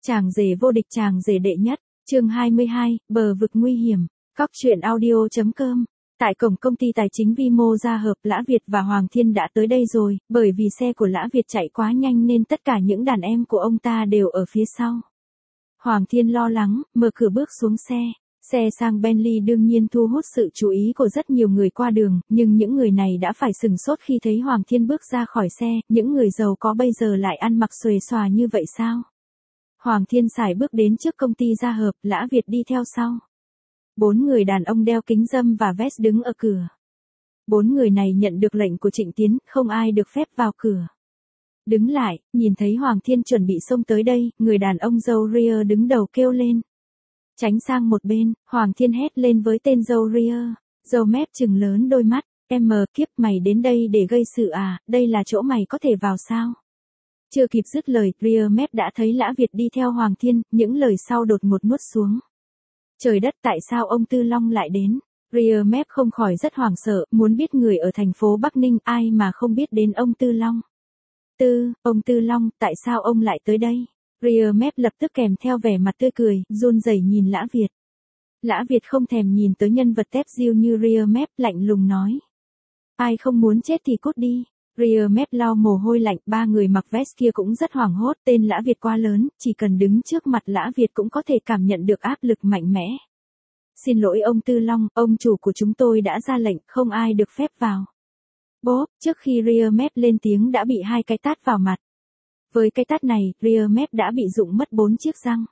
Chàng rể vô địch, chàng rể đệ nhất, chương 22, bờ vực nguy hiểm, Cóc truyện audio.com. Tại cổng công ty tài chính vi mô gia hợp, Lã Việt và Hoàng Thiên đã tới đây rồi, bởi vì xe của Lã Việt chạy quá nhanh nên tất cả những đàn em của ông ta đều ở phía sau. Hoàng Thiên lo lắng, mở cửa bước xuống xe. Xe sang Bentley đương nhiên thu hút sự chú ý của rất nhiều người qua đường, nhưng những người này đã phải sửng sốt khi thấy Hoàng Thiên bước ra khỏi xe, những người giàu có bây giờ lại ăn mặc xuề xòa như vậy sao? Hoàng Thiên sải bước đến trước công ty gia hợp, Lã Việt đi theo sau. 4 người đàn ông đeo kính râm và vest đứng ở cửa. 4 người này nhận được lệnh của Trịnh Tiến, không ai được phép vào cửa. Đứng lại, nhìn thấy Hoàng Thiên chuẩn bị xông tới đây, người đàn ông dâu ria đứng đầu kêu lên. Tránh sang một bên, Hoàng Thiên hét lên với tên dâu ria, dâu mép trừng lớn đôi mắt, em mờ kiếp mày đến đây để gây sự à, đây là chỗ mày có thể vào sao? Chưa kịp dứt lời, ria mép đã thấy Lã Việt đi theo Hoàng Thiên, những lời sau đột ngột nuốt xuống. Trời đất, tại sao ông Tư Long lại đến? Ria mép không khỏi rất hoảng sợ, muốn biết người ở thành phố Bắc Ninh ai mà không biết đến ông Tư Long. Ông Tư Long, tại sao ông lại tới đây? Ria mép lập tức kèm theo vẻ mặt tươi cười, run rẩy nhìn Lã Việt. Lã Việt không thèm nhìn tới nhân vật tép diêu như ria mép, lạnh lùng nói. Ai không muốn chết thì cút đi. Ria mép lau mồ hôi lạnh, 3 người mặc vest kia cũng rất hoảng hốt, tên Lã Việt quá lớn, chỉ cần đứng trước mặt Lã Việt cũng có thể cảm nhận được áp lực mạnh mẽ. Xin lỗi ông Tư Long, ông chủ của chúng tôi đã ra lệnh, không ai được phép vào. Bốp, trước khi ria mép lên tiếng đã bị 2 cái tát vào mặt. Với cái tát này, ria mép đã bị rụng mất 4 chiếc răng.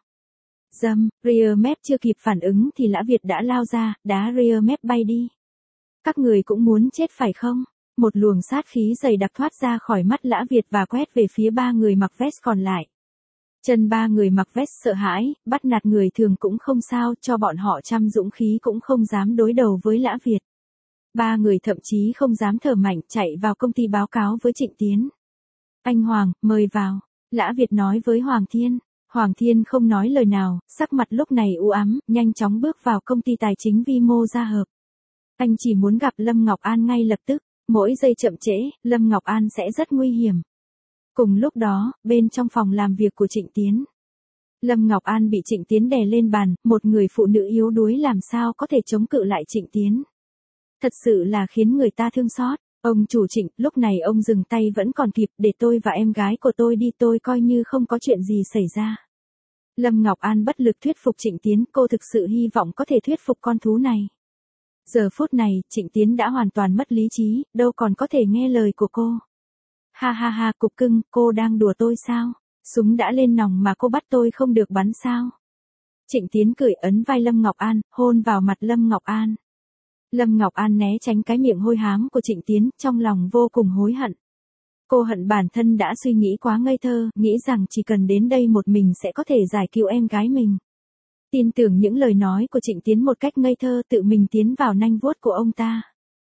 Ria mép chưa kịp phản ứng thì Lã Việt đã lao ra, đá ria mép bay đi. Các người cũng muốn chết phải không? Một luồng sát khí dày đặc thoát ra khỏi mắt Lã Việt và quét về phía 3 người mặc vest còn lại. Chân 3 người mặc vest sợ hãi, bắt nạt người thường cũng không sao, cho bọn họ trăm dũng khí cũng không dám đối đầu với Lã Việt. 3 người thậm chí không dám thở mạnh, chạy vào công ty báo cáo với Trịnh Tiến. Anh Hoàng, mời vào, Lã Việt nói với Hoàng Thiên. Hoàng Thiên không nói lời nào, sắc mặt lúc này u ám, nhanh chóng bước vào công ty tài chính vi mô gia hợp. Anh chỉ muốn gặp Lâm Ngọc An ngay lập tức, mỗi giây chậm trễ, Lâm Ngọc An sẽ rất nguy hiểm. Cùng lúc đó, bên trong phòng làm việc của Trịnh Tiến, Lâm Ngọc An bị Trịnh Tiến đè lên bàn, một người phụ nữ yếu đuối làm sao có thể chống cự lại Trịnh Tiến. Thật sự là khiến người ta thương xót. Ông chủ Trịnh, lúc này ông dừng tay vẫn còn kịp, để tôi và em gái của tôi đi, tôi coi như không có chuyện gì xảy ra. Lâm Ngọc An bất lực thuyết phục Trịnh Tiến, cô thực sự hy vọng có thể thuyết phục con thú này. Giờ phút này, Trịnh Tiến đã hoàn toàn mất lý trí, đâu còn có thể nghe lời của cô. Ha ha ha, cục cưng, cô đang đùa tôi sao? Súng đã lên nòng mà cô bắt tôi không được bắn sao? Trịnh Tiến cười ấn vai Lâm Ngọc An, hôn vào mặt Lâm Ngọc An. Lâm Ngọc An né tránh cái miệng hôi hám của Trịnh Tiến, trong lòng vô cùng hối hận. Cô hận bản thân đã suy nghĩ quá ngây thơ, nghĩ rằng chỉ cần đến đây một mình sẽ có thể giải cứu em gái mình. Tin tưởng những lời nói của Trịnh Tiến một cách ngây thơ, tự mình tiến vào nanh vuốt của ông ta.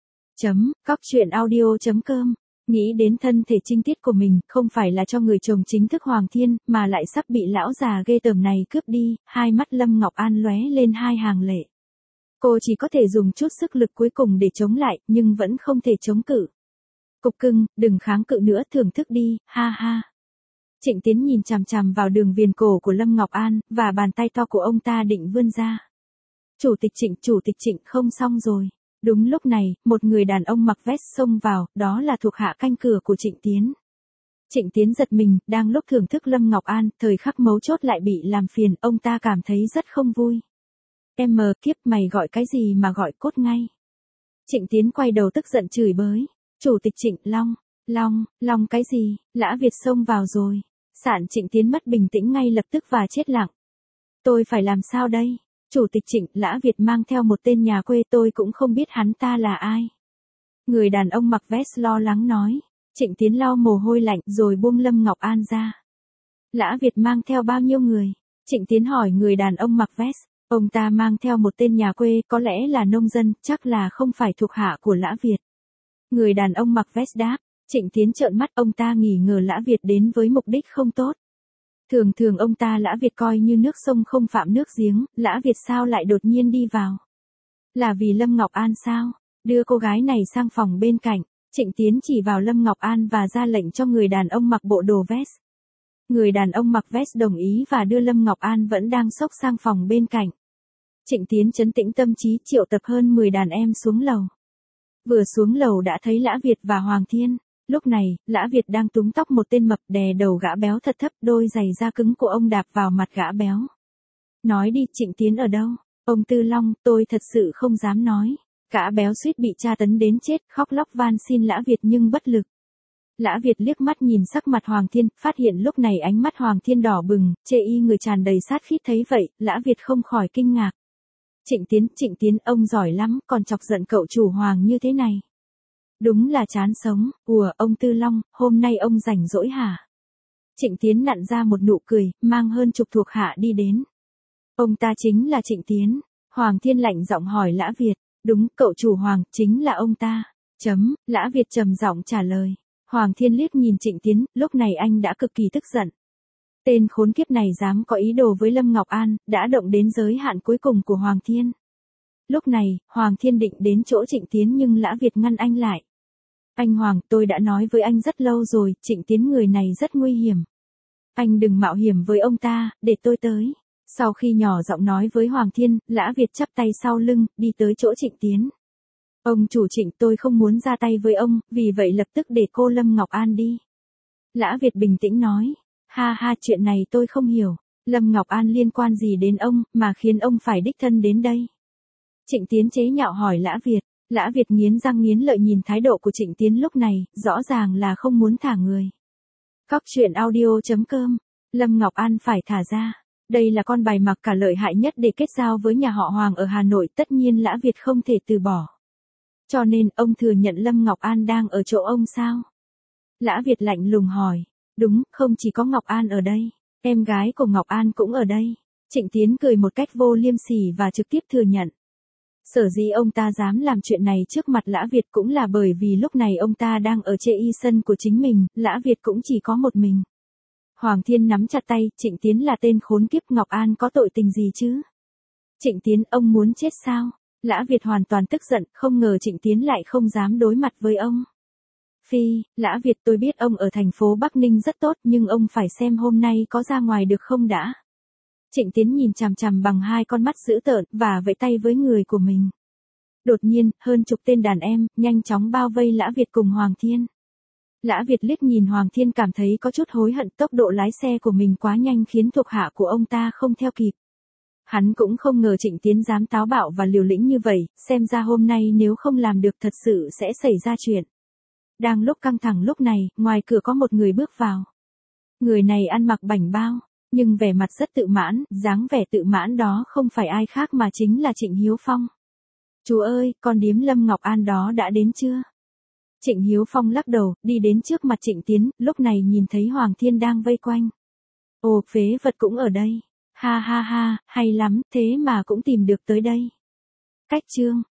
Cóc truyện audio.com. Nghĩ đến thân thể trinh tiết của mình, không phải là cho người chồng chính thức Hoàng Thiên, mà lại sắp bị lão già ghê tởm này cướp đi, hai mắt Lâm Ngọc An lóe lên 2 hàng lệ. Cô chỉ có thể dùng chút sức lực cuối cùng để chống lại, nhưng vẫn không thể chống cự. Cục cưng, đừng kháng cự nữa, thưởng thức đi, ha ha. Trịnh Tiến nhìn chằm chằm vào đường viền cổ của Lâm Ngọc An, và bàn tay to của ông ta định vươn ra. Chủ tịch Trịnh, không xong rồi. Đúng lúc này, một người đàn ông mặc vest xông vào, đó là thuộc hạ canh cửa của Trịnh Tiến. Trịnh Tiến giật mình, đang lúc thưởng thức Lâm Ngọc An, thời khắc mấu chốt lại bị làm phiền, ông ta cảm thấy rất không vui. Em mờ kiếp, mày gọi cái gì mà gọi, cốt ngay. Trịnh Tiến quay đầu tức giận chửi bới. Chủ tịch Trịnh, Long cái gì, Lã Việt xông vào rồi. Sạn Trịnh Tiến mất bình tĩnh ngay lập tức và chết lặng. Tôi phải làm sao đây? Chủ tịch Trịnh, Lã Việt mang theo một tên nhà quê, tôi cũng không biết hắn ta là ai. Người đàn ông mặc vest lo lắng nói. Trịnh Tiến lau mồ hôi lạnh rồi buông Lâm Ngọc An ra. Lã Việt mang theo bao nhiêu người? Trịnh Tiến hỏi người đàn ông mặc vest. Ông ta mang theo một tên nhà quê, có lẽ là nông dân, chắc là không phải thuộc hạ của Lã Việt. Người đàn ông mặc vest đáp. Trịnh Tiến trợn mắt, ông ta nghi ngờ Lã Việt đến với mục đích không tốt. Thường ông ta Lã Việt coi như nước sông không phạm nước giếng, Lã Việt sao lại đột nhiên đi vào? Là vì Lâm Ngọc An sao? Đưa cô gái này sang phòng bên cạnh, Trịnh Tiến chỉ vào Lâm Ngọc An và ra lệnh cho người đàn ông mặc bộ đồ vest. Người đàn ông mặc vest đồng ý và đưa Lâm Ngọc An vẫn đang xốc sang phòng bên cạnh. Trịnh Tiến trấn tĩnh tâm trí triệu tập hơn 10 đàn em xuống lầu. Vừa xuống lầu đã thấy Lã Việt và Hoàng Thiên. Lúc này, Lã Việt đang túm tóc một tên mập đè đầu gã béo thật thấp, đôi giày da cứng của ông đạp vào mặt gã béo. Nói đi, Trịnh Tiến ở đâu? Ông Tư Long, tôi thật sự không dám nói. Gã béo suýt bị tra tấn đến chết, khóc lóc van xin Lã Việt nhưng bất lực. Lã Việt liếc mắt nhìn sắc mặt Hoàng Thiên, phát hiện lúc này ánh mắt Hoàng Thiên đỏ bừng, chê y người tràn đầy sát khí thấy vậy, Lã Việt không khỏi kinh ngạc. Trịnh Tiến, ông giỏi lắm, còn chọc giận cậu chủ Hoàng như thế này. Đúng là chán sống, ông Tư Long, hôm nay ông rảnh rỗi hả? Trịnh Tiến nặn ra một nụ cười, mang hơn chục thuộc hạ đi đến. Ông ta chính là Trịnh Tiến. Hoàng Thiên lạnh giọng hỏi Lã Việt. Đúng, cậu chủ Hoàng, chính là ông ta. Lã Việt trầm giọng trả lời. Hoàng Thiên liếc nhìn Trịnh Tiến, lúc này anh đã cực kỳ tức giận. Tên khốn kiếp này dám có ý đồ với Lâm Ngọc An, đã động đến giới hạn cuối cùng của Hoàng Thiên. Lúc này, Hoàng Thiên định đến chỗ Trịnh Tiến nhưng Lã Việt ngăn anh lại. Anh Hoàng, tôi đã nói với anh rất lâu rồi, Trịnh Tiến người này rất nguy hiểm. Anh đừng mạo hiểm với ông ta, để tôi tới. Sau khi nhỏ giọng nói với Hoàng Thiên, Lã Việt chắp tay sau lưng, đi tới chỗ Trịnh Tiến. Ông chủ Trịnh, tôi không muốn ra tay với ông, vì vậy lập tức để cô Lâm Ngọc An đi. Lã Việt bình tĩnh nói. Ha, chuyện này tôi không hiểu. Lâm Ngọc An liên quan gì đến ông, mà khiến ông phải đích thân đến đây? Trịnh Tiến chế nhạo hỏi Lã Việt. Lã Việt nghiến răng nghiến lợi nhìn thái độ của Trịnh Tiến lúc này, rõ ràng là không muốn thả người. Cóc truyện audio.com. Lâm Ngọc An phải thả ra. Đây là con bài mặc cả lợi hại nhất để kết giao với nhà họ Hoàng ở Hà Nội, tất nhiên Lã Việt không thể từ bỏ. Cho nên, ông thừa nhận Lâm Ngọc An đang ở chỗ ông sao? Lã Việt lạnh lùng hỏi. Đúng, không chỉ có Ngọc An ở đây, em gái của Ngọc An cũng ở đây. Trịnh Tiến cười một cách vô liêm sỉ và trực tiếp thừa nhận. Sở dĩ ông ta dám làm chuyện này trước mặt Lã Việt cũng là bởi vì lúc này ông ta đang ở chê y sân của chính mình, Lã Việt cũng chỉ có một mình. Hoàng Thiên nắm chặt tay, Trịnh Tiến là tên khốn kiếp, Ngọc An có tội tình gì chứ? Trịnh Tiến, ông muốn chết sao? Lã Việt hoàn toàn tức giận, không ngờ Trịnh Tiến lại không dám đối mặt với ông. Phi, Lã Việt, tôi biết ông ở thành phố Bắc Ninh rất tốt nhưng ông phải xem hôm nay có ra ngoài được không đã. Trịnh Tiến nhìn chằm chằm bằng hai con mắt dữ tợn và vẫy tay với người của mình. Đột nhiên, hơn chục tên đàn em nhanh chóng bao vây Lã Việt cùng Hoàng Thiên. Lã Việt liếc nhìn Hoàng Thiên cảm thấy có chút hối hận, tốc độ lái xe của mình quá nhanh khiến thuộc hạ của ông ta không theo kịp. Hắn cũng không ngờ Trịnh Tiến dám táo bạo và liều lĩnh như vậy, xem ra hôm nay nếu không làm được thật sự sẽ xảy ra chuyện. Đang lúc căng thẳng lúc này, ngoài cửa có một người bước vào. Người này ăn mặc bảnh bao, nhưng vẻ mặt rất tự mãn, dáng vẻ tự mãn đó không phải ai khác mà chính là Trịnh Hiếu Phong. Chú ơi, con điếm Lâm Ngọc An đó đã đến chưa? Trịnh Hiếu Phong lắc đầu, đi đến trước mặt Trịnh Tiến, lúc này nhìn thấy Hoàng Thiên đang vây quanh. Ồ, phế vật cũng ở đây. Ha, hay lắm, thế mà cũng tìm được tới đây. Cách chương.